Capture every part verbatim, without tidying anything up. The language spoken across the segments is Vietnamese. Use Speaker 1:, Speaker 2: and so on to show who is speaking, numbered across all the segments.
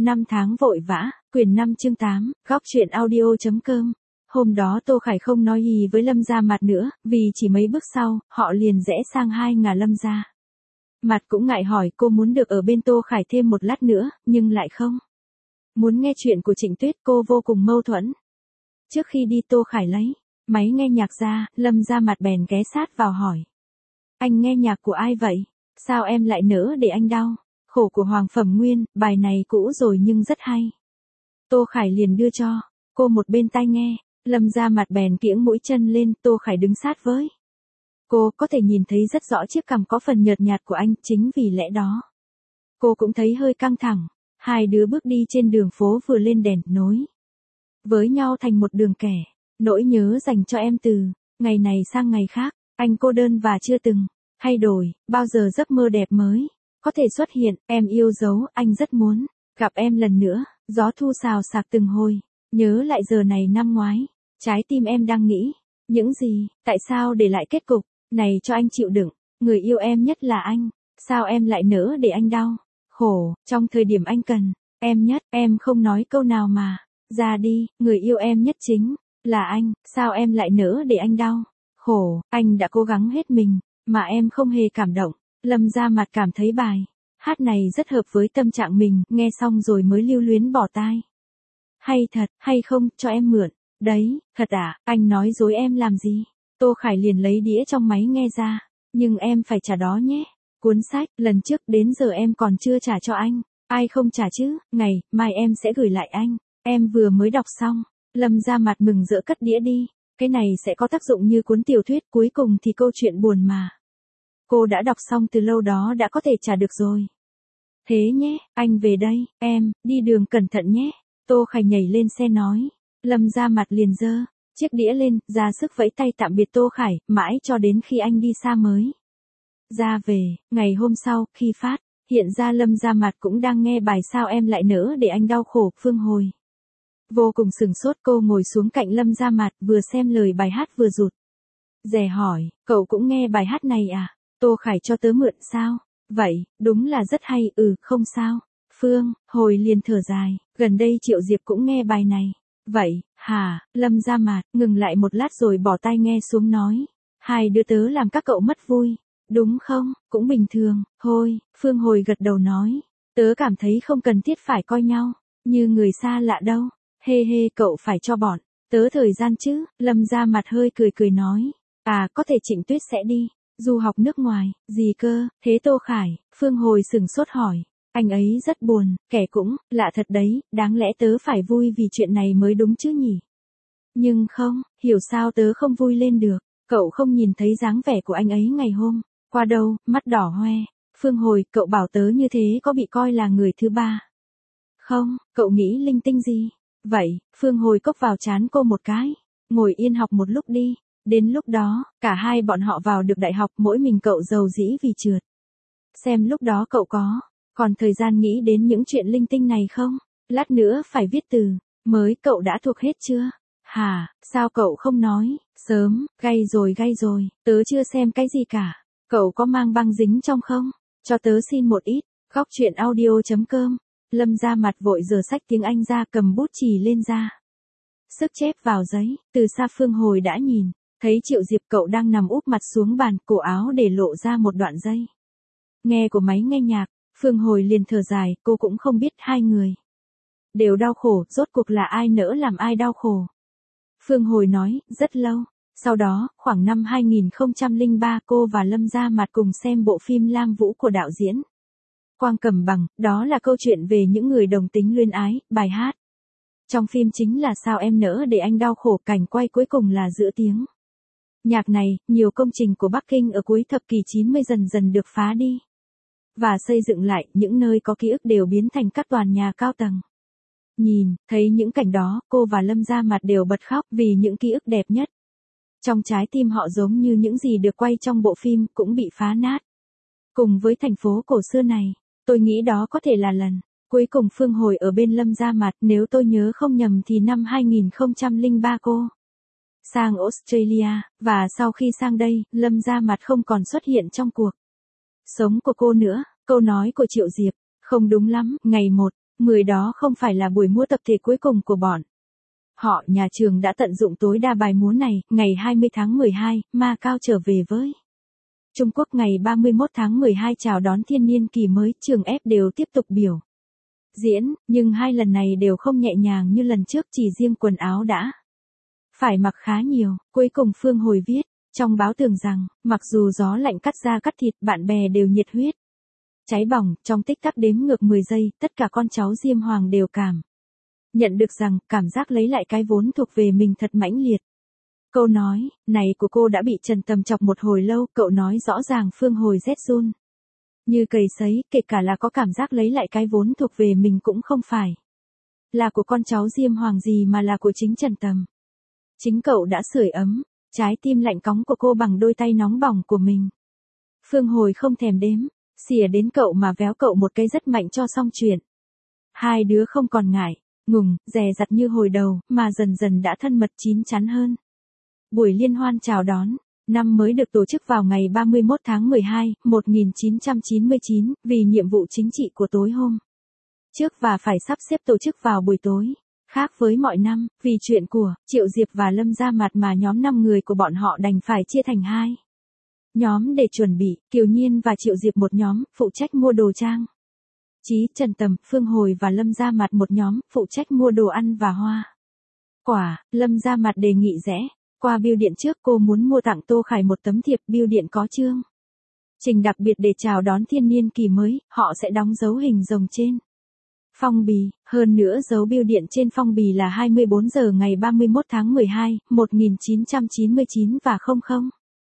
Speaker 1: Năm tháng vội vã, quyển năm chương tám, góc truyện audio.com. Hôm đó Tô Khải không nói gì với Lâm Gia Mạt nữa, vì chỉ mấy bước sau, họ liền rẽ sang hai ngả Lâm Gia. Mạt cũng ngại hỏi cô muốn được ở bên Tô Khải thêm một lát nữa, nhưng lại không. Muốn nghe chuyện của Trịnh Tuyết, cô vô cùng mâu thuẫn. Trước khi đi Tô Khải lấy máy nghe nhạc ra, Lâm Gia Mạt bèn ghé sát vào hỏi. Anh nghe nhạc của ai vậy? Sao em lại nỡ để anh đau? Khổ của Hoàng Phẩm Nguyên, bài này cũ rồi nhưng rất hay. Tô Khải liền đưa cho cô một bên tai nghe. Lâm Gia Mạt bèn kiễng mũi chân lên, Tô Khải đứng sát với cô, có thể nhìn thấy rất rõ chiếc cằm có phần nhợt nhạt của anh, chính vì lẽ đó cô cũng thấy hơi căng thẳng. Hai đứa bước đi trên đường phố vừa lên đèn, nối với nhau thành một đường kẻ. Nỗi nhớ dành cho em từ ngày này sang ngày khác, anh cô đơn và chưa từng thay đổi, bao giờ giấc mơ đẹp mới có thể xuất hiện, em yêu dấu, anh rất muốn gặp em lần nữa. Gió thu xào xạc từng hồi, nhớ lại giờ này năm ngoái, trái tim em đang nghĩ những gì, tại sao để lại kết cục này cho anh chịu đựng, người yêu em nhất là anh, sao em lại nỡ để anh đau khổ, trong thời điểm anh cần em nhất, em không nói câu nào mà ra đi, người yêu em nhất chính là anh, sao em lại nỡ để anh đau khổ, anh đã cố gắng hết mình, mà em không hề cảm động. Lâm Gia Mạt cảm thấy bài hát này rất hợp với tâm trạng mình, nghe xong rồi mới lưu luyến bỏ tai. Hay thật, hay không, cho em mượn. Đấy, thật à, anh nói dối em làm gì? Tô Khải liền lấy đĩa trong máy nghe ra. Nhưng em phải trả đó nhé. Cuốn sách, lần trước đến giờ em còn chưa trả cho anh. Ai không trả chứ, ngày, mai em sẽ gửi lại anh. Em vừa mới đọc xong. Lâm Gia Mạt mừng rỡ cất đĩa đi. Cái này sẽ có tác dụng như cuốn tiểu thuyết, cuối cùng thì câu chuyện buồn mà cô đã đọc xong từ lâu đó đã có thể trả được rồi. Thế nhé, anh về đây, em, đi đường cẩn thận nhé. Tô Khải nhảy lên xe nói. Lâm Gia Mạt liền giơ chiếc đĩa lên, ra sức vẫy tay tạm biệt Tô Khải, mãi cho đến khi anh đi xa mới ra về. Ngày hôm sau, khi phát hiện ra Lâm Gia Mạt cũng đang nghe bài Sao Em Lại Nỡ Để Anh Đau Khổ, Phương Hồi vô cùng sửng sốt. Cô ngồi xuống cạnh Lâm Gia Mạt, vừa xem lời bài hát vừa rụt rè hỏi, cậu cũng nghe bài hát này à? Tô Khải cho tớ mượn sao? Vậy, đúng là rất hay, ừ, không sao. Phương Hồi liền thở dài, gần đây Triệu Diệp cũng nghe bài này. Vậy, hả? Lâm Gia Mạt ngừng lại một lát rồi bỏ tai nghe xuống nói. Hai đứa tớ làm các cậu mất vui, đúng không? Cũng bình thường, thôi. Phương Hồi gật đầu nói. Tớ cảm thấy không cần thiết phải coi nhau như người xa lạ đâu. Hê hê, cậu phải cho bọn tớ thời gian chứ. Lâm Gia Mạt hơi cười cười nói. À, có thể Trịnh Tuyết sẽ đi du học nước ngoài, gì cơ? Thế Tô Khải, Phương Hồi sửng sốt hỏi. Anh ấy rất buồn, kẻ cũng, lạ thật đấy, đáng lẽ tớ phải vui vì chuyện này mới đúng chứ nhỉ? Nhưng không, hiểu sao tớ không vui lên được, cậu không nhìn thấy dáng vẻ của anh ấy ngày hôm qua đâu, mắt đỏ hoe. Phương Hồi, cậu bảo tớ như thế có bị coi là người thứ ba không? Cậu nghĩ linh tinh gì? Vậy, Phương Hồi cốc vào trán cô một cái. Ngồi yên học một lúc đi. Đến lúc đó, cả hai bọn họ vào được đại học, mỗi mình cậu giàu dĩ vì trượt. Xem lúc đó cậu có còn thời gian nghĩ đến những chuyện linh tinh này không? Lát nữa phải viết từ mới, cậu đã thuộc hết chưa? Hả, sao cậu không nói sớm? Gay rồi gay rồi, tớ chưa xem cái gì cả. Cậu có mang băng dính trong không? Cho tớ xin một ít. Góc truyện audio.com. Lâm Gia Mạt vội giở sách tiếng Anh ra, cầm bút chì lên ra sức chép vào giấy. Từ xa Phương Hồi đã nhìn thấy Triệu Diệp, cậu đang nằm úp mặt xuống bàn, cổ áo để lộ ra một đoạn dây nghe của máy nghe nhạc. Phương Hồi liền thở dài, cô cũng không biết hai người đều đau khổ, rốt cuộc là ai nỡ làm ai đau khổ. Phương Hồi nói, rất lâu sau đó, khoảng năm hai nghìn không trăm lẻ ba, cô và Lâm Gia Mạt cùng xem bộ phim Lam Vũ của đạo diễn Quang Cẩm Bằng. Đó là câu chuyện về những người đồng tính luyến ái. Bài hát trong phim chính là Sao Em Nỡ Để Anh Đau Khổ, cảnh quay cuối cùng là giữa tiếng nhạc này. Nhiều công trình của Bắc Kinh ở cuối thập kỷ chín mươi dần dần được phá đi và xây dựng lại, những nơi có ký ức đều biến thành các tòa nhà cao tầng. Nhìn thấy những cảnh đó, cô và Lâm Gia Mạt đều bật khóc vì những ký ức đẹp nhất trong trái tim họ, giống như những gì được quay trong bộ phim, cũng bị phá nát. Cùng với thành phố cổ xưa này, tôi nghĩ đó có thể là lần cuối cùng Phương Hồi ở bên Lâm Gia Mạt. Nếu tôi nhớ không nhầm thì năm hai nghìn không trăm lẻ ba cô sang Australia, và sau khi sang đây, Lâm Gia Mạt không còn xuất hiện trong cuộc sống của cô nữa. Câu nói của Triệu Diệp không đúng lắm. Ngày một, mười đó không phải là buổi múa tập thể cuối cùng của bọn họ, nhà trường đã tận dụng tối đa bài múa này. Ngày hai mươi tháng mười hai, Macau trở về với Trung Quốc. Ngày ba mươi mốt tháng mười hai chào đón thiên niên kỳ mới, trường F đều tiếp tục biểu diễn, nhưng hai lần này đều không nhẹ nhàng như lần trước, chỉ riêng quần áo đã phải mặc khá nhiều. Cuối cùng Phương Hồi viết trong báo tường rằng, mặc dù gió lạnh cắt da cắt thịt, bạn bè đều nhiệt huyết cháy bỏng. Trong tích tắc đếm ngược mười giây, tất cả con cháu Diêm Hoàng đều cảm nhận được rằng, cảm giác lấy lại cái vốn thuộc về mình thật mãnh liệt. Câu nói này của cô đã bị Trần Tầm chọc một hồi lâu, cậu nói rõ ràng Phương Hồi rét run như cầy sấy, kể cả là có cảm giác lấy lại cái vốn thuộc về mình cũng không phải là của con cháu Diêm Hoàng gì mà là của chính Trần Tầm. Chính cậu đã sưởi ấm trái tim lạnh cóng của cô bằng đôi tay nóng bỏng của mình. Phương Hồi không thèm đếm xỉa đến cậu mà véo cậu một cái rất mạnh cho xong chuyện. Hai đứa không còn ngại ngùng dè dặt như hồi đầu, mà dần dần đã thân mật chín chắn hơn. Buổi liên hoan chào đón năm mới được tổ chức vào ngày ba mươi mốt tháng mười hai, một nghìn chín trăm chín mươi chín, vì nhiệm vụ chính trị của tối hôm trước và phải sắp xếp tổ chức vào buổi tối. Khác với mọi năm, vì chuyện của Triệu Diệp và Lâm Gia Mặt mà nhóm năm người của bọn họ đành phải chia thành hai nhóm để chuẩn bị. Kiều Nhiên và Triệu Diệp một nhóm, phụ trách mua đồ trang trí, Trần Tầm, Phương Hồi và Lâm Gia Mặt một nhóm, phụ trách mua đồ ăn và hoa quả. Lâm Gia Mặt đề nghị rẽ qua bưu điện trước, cô muốn mua tặng Tô Khải một tấm thiệp bưu điện có chương trình đặc biệt để chào đón thiên niên kỳ mới, họ sẽ đóng dấu hình rồng trên phong bì, hơn nữa dấu bưu điện trên phong bì là hai mươi bốn giờ ngày ba mươi mốt tháng mười hai, một nghìn chín trăm chín mươi chín và không không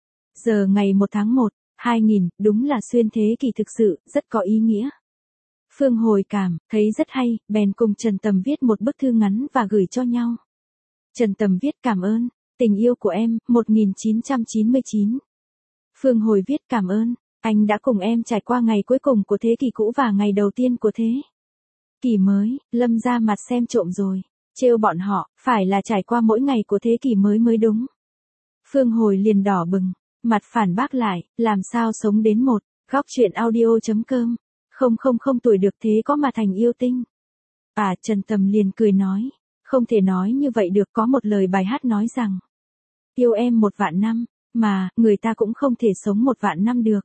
Speaker 1: giờ ngày một tháng một, hai nghìn, đúng là xuyên thế kỷ thực sự, rất có ý nghĩa. Phương Hồi cảm thấy rất hay, bèn cùng Trần Tầm viết một bức thư ngắn và gửi cho nhau. Trần Tầm viết cảm ơn, tình yêu của em, một nghìn chín trăm chín mươi chín. Phương Hồi viết cảm ơn, anh đã cùng em trải qua ngày cuối cùng của thế kỷ cũ và ngày đầu tiên của thế kỷ mới. Lâm Gia Mặt xem trộm rồi, trêu bọn họ, phải là trải qua mỗi ngày của thế kỷ mới mới đúng. Phương Hồi liền đỏ bừng, mặt phản bác lại, làm sao sống đến một góc truyện audio chấm com. Không không không tuổi được thế có mà thành yêu tinh. À, Trần Tầm liền cười nói, không thể nói như vậy được, có một lời bài hát nói rằng, yêu em một vạn năm, mà, người ta cũng không thể sống một vạn năm được.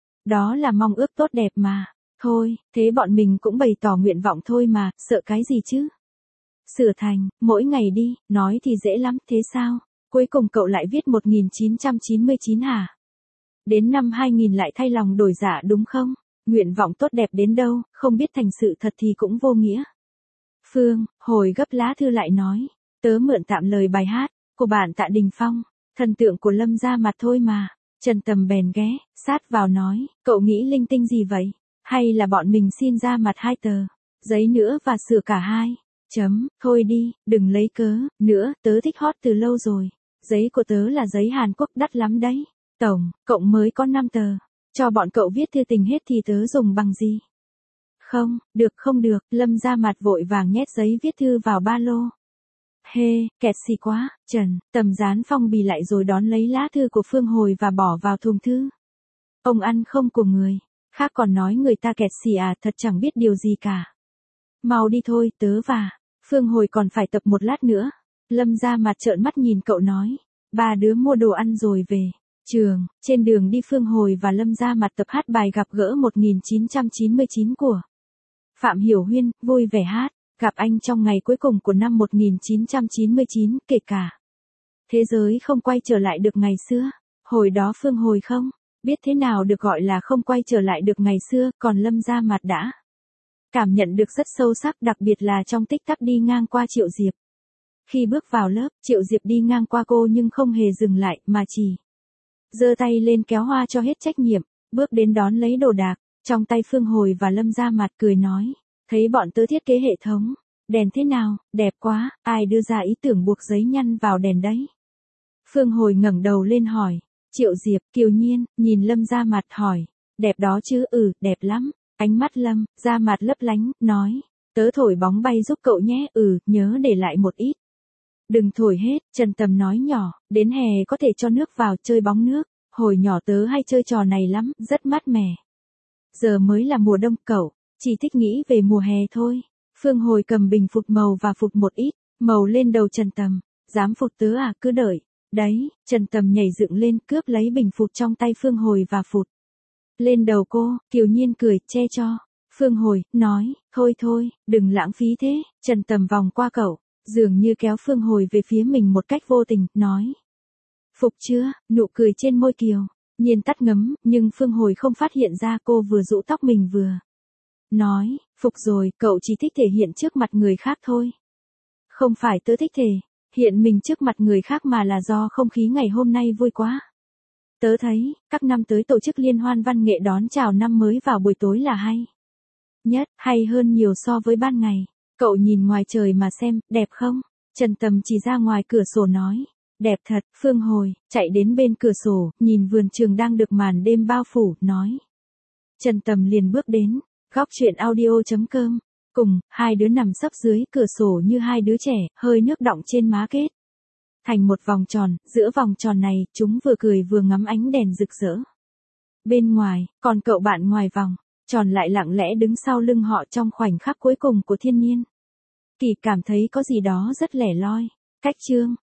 Speaker 1: Đó là mong ước tốt đẹp mà. Thôi, thế bọn mình cũng bày tỏ nguyện vọng thôi mà, sợ cái gì chứ? Sửa thành, mỗi ngày đi, nói thì dễ lắm, thế sao? Cuối cùng cậu lại viết một nghìn chín trăm chín mươi chín hả? Đến năm hai nghìn lại thay lòng đổi dạ đúng không? Nguyện vọng tốt đẹp đến đâu, không biết thành sự thật thì cũng vô nghĩa. Phương Hồi gấp lá thư lại nói, tớ mượn tạm lời bài hát của bạn Tạ Đình Phong, thần tượng của Lâm Gia Mặt thôi mà. Trần Tầm bèn ghé sát vào nói, cậu nghĩ linh tinh gì vậy? Hay là bọn mình xin ra mặt hai tờ giấy nữa và sửa cả hai chấm, thôi đi, đừng lấy cớ nữa, tớ thích hot từ lâu rồi. Giấy của tớ là giấy Hàn Quốc đắt lắm đấy. Tổng cộng mới có năm tờ. Cho bọn cậu viết thư tình hết thì tớ dùng bằng gì? Không, được không được, Lâm Gia Mặt vội vàng nhét giấy viết thư vào ba lô. Hê, kẹt xì quá. Trần Tầm dán phong bì lại rồi đón lấy lá thư của Phương Hồi và bỏ vào thùng thư. Ông ăn không của người khác còn nói người ta kẹt xì à, thật chẳng biết điều gì cả. Mau đi thôi, tớ và Phương Hồi còn phải tập một lát nữa. Lâm Gia Mặt trợn mắt nhìn cậu nói, ba đứa mua đồ ăn rồi về trường. Trên đường đi Phương Hồi và Lâm Gia Mặt tập hát bài Gặp gỡ một nghìn chín trăm chín mươi chín của Phạm Hiểu Huyên, vui vẻ hát, gặp anh trong ngày cuối cùng của năm một nghìn chín trăm chín mươi chín, kể cả thế giới không quay trở lại được ngày xưa. Hồi đó Phương Hồi không biết thế nào được gọi là không quay trở lại được ngày xưa, còn Lâm Gia Mặt đã cảm nhận được rất sâu sắc, đặc biệt là trong tích tắc đi ngang qua Triệu Diệp. Khi bước vào lớp, Triệu Diệp đi ngang qua cô nhưng không hề dừng lại, mà chỉ giơ tay lên kéo hoa cho hết trách nhiệm, bước đến đón lấy đồ đạc trong tay Phương Hồi và Lâm Gia Mặt, cười nói, thấy bọn tớ thiết kế hệ thống đèn thế nào, đẹp quá, ai đưa ra ý tưởng buộc giấy nhăn vào đèn đấy? Phương Hồi ngẩng đầu lên hỏi. Triệu Diệp, Kiều Nhiên, nhìn Lâm Gia Mặt hỏi, đẹp đó chứ? Ừ, đẹp lắm. Ánh mắt Lâm Gia Mặt lấp lánh, nói, tớ thổi bóng bay giúp cậu nhé. Ừ, nhớ để lại một ít. Đừng thổi hết, Trần Tầm nói nhỏ, đến hè có thể cho nước vào chơi bóng nước. Hồi nhỏ tớ hay chơi trò này lắm, rất mát mẻ. Giờ mới là mùa đông, cậu chỉ thích nghĩ về mùa hè thôi. Phương Hồi cầm bình phụt màu và phụt một ít, màu lên đầu Trần Tầm. Dám phụt tớ à, cứ đợi. Đấy, Trần Tầm nhảy dựng lên cướp lấy bình phụt trong tay Phương Hồi và phụt lên đầu cô, Kiều Nhiên cười, che cho. Phương Hồi, nói, thôi thôi, đừng lãng phí thế. Trần Tầm vòng qua cậu, dường như kéo Phương Hồi về phía mình một cách vô tình, nói. Phục chưa, nụ cười trên môi Kiều Nhiên tắt ngấm, nhưng Phương Hồi không phát hiện ra cô vừa rũ tóc mình vừa nói, phục rồi, cậu chỉ thích thể hiện trước mặt người khác thôi. Không phải tớ thích thể hiện mình trước mặt người khác mà là do không khí ngày hôm nay vui quá. Tớ thấy, các năm tới tổ chức liên hoan văn nghệ đón chào năm mới vào buổi tối là hay nhất, hay hơn nhiều so với ban ngày. Cậu nhìn ngoài trời mà xem, đẹp không? Trần Tầm chỉ ra ngoài cửa sổ nói. Đẹp thật. Phương Hồi, chạy đến bên cửa sổ, nhìn vườn trường đang được màn đêm bao phủ, nói. Trần Tầm liền bước đến, góc chuyện audio.com. Cùng, hai đứa nằm sấp dưới cửa sổ như hai đứa trẻ, hơi nước đọng trên má kết thành một vòng tròn, giữa vòng tròn này, chúng vừa cười vừa ngắm ánh đèn rực rỡ. Bên ngoài, còn cậu bạn ngoài vòng tròn lại lặng lẽ đứng sau lưng họ trong khoảnh khắc cuối cùng của thiên nhiên. Kỳ cảm thấy có gì đó rất lẻ loi, cách trương.